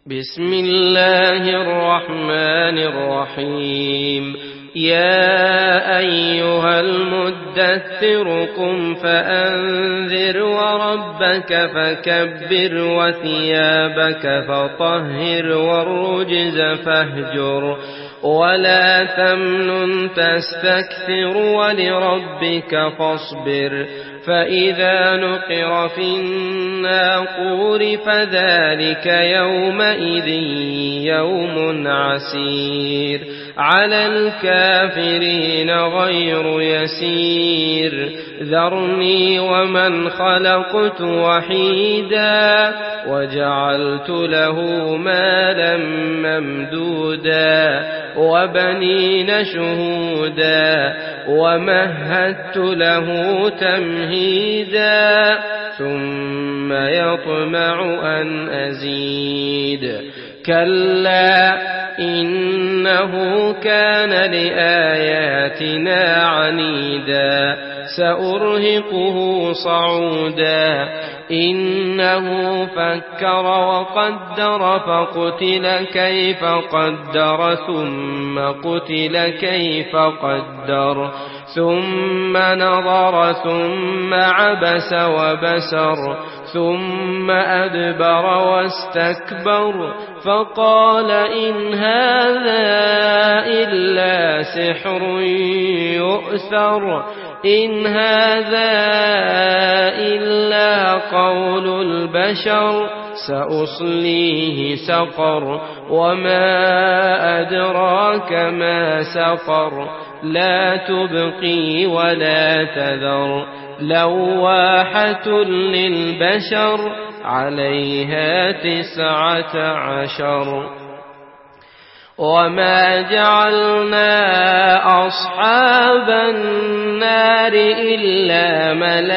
بسم الله الرحمن الرحيم. يا أيها المدثر قم فأنذر وربك فكبر وثيابك فطهر والرجز فاهجر ولا تمنن تستكثر ولربك فاصبر. فإذا نقر في الناقور فذلك يومئذ يوم عسير على الكافرين غير يسير. ذرني ومن خلقت وحيدا وجعلت له مالا ممدودا وبنين شهودا ومهدت له تمهيدا ثم يطمع أن أزيد. كلا إنه كان لآياتنا عنيدا سأرهقه صعودا. إنه فكر وقدر فقتل كيف قدر ثم قتل كيف قدر ثم نظر ثم عبس وبسر ثم أدبر واستكبر فقال إن هذا إلا سحر يؤثر إن هذا إلا قول البشر سأصليه سقر وما أدراك ما سقر لا تبقي ولا تذر لواحة للبشر عليها 19. وما جعلنا أصحاب النار إلا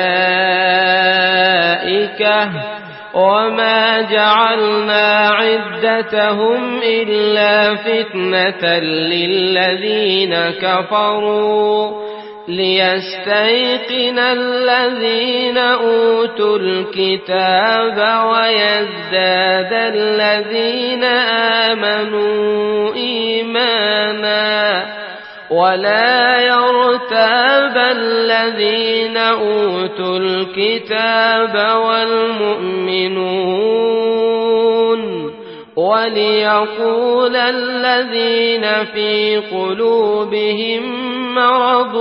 ملائكة وما جعلنا عدتهم إلا فتنة للذين كفروا ليستيقن الذين أوتوا الكتاب ويزداد الذين آمنوا إيمانا ولا يرتاب الذين أوتوا الكتاب والمؤمنون وليقول الذين في قلوبهم مرض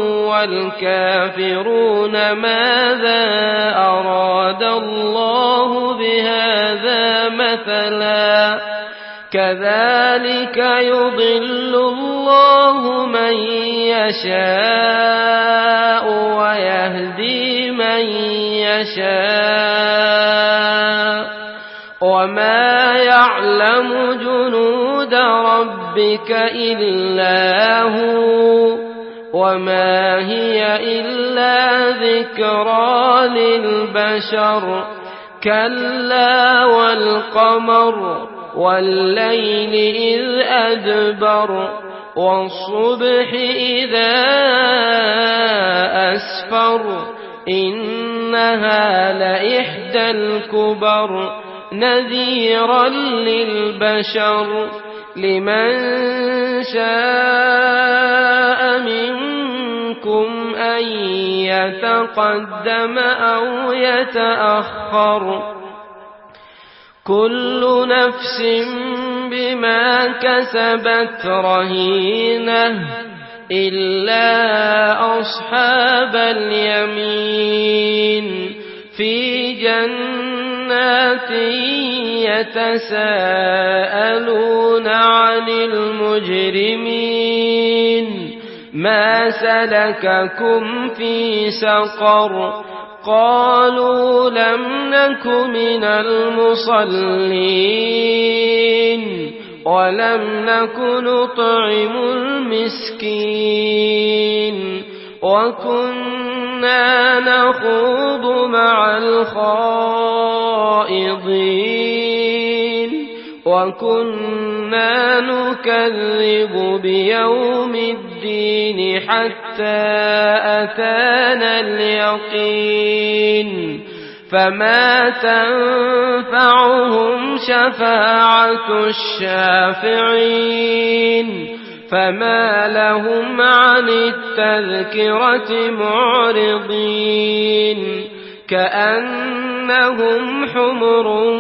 والكافرون ماذا أراد الله بهذا مثلا كذلك يضل الله من يشاء ويهدي من يشاء وما يعلم جنود ربك إلا هو وما هي إلا ذكرى للبشر. كلا والقمر والليل إذ أدبر والصبح إذا أسفر إنها لإحدى الكبر نذيرا للبشر. لمن شاء منكم أن يتقدم أو يتأخر كل نفس بما كسبت رهينة إلا أصحاب اليمين في جنات يتساءلون عن المجرمين ما سلككم في سقر قالوا لم نك من المصلين ولم نك نطعم المسكين وكنا نخوض مع الخائضين وكنا نكذب بيوم الدين حتى أتانا اليقين فما تنفعهم شفاعة الشافعين فما لهم عن التذكرة معرضين كأنهم حمر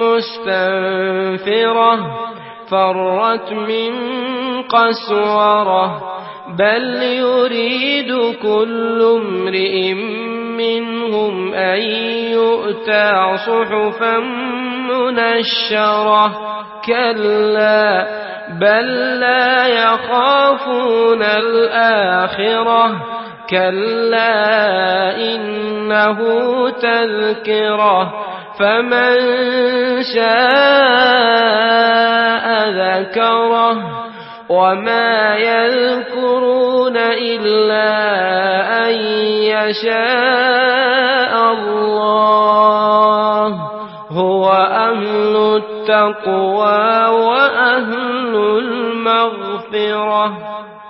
مستنفرة فرت من قسورة بل يريد كل امرئ منهم أن يؤتى صحفا منشرة كلا بل لا يخافون الآخرة كلا إنه تذكرة فمن شاء ذكره وما يذكرون إلا أن يشاء الله هو أهل التقوى وأهل المغفرة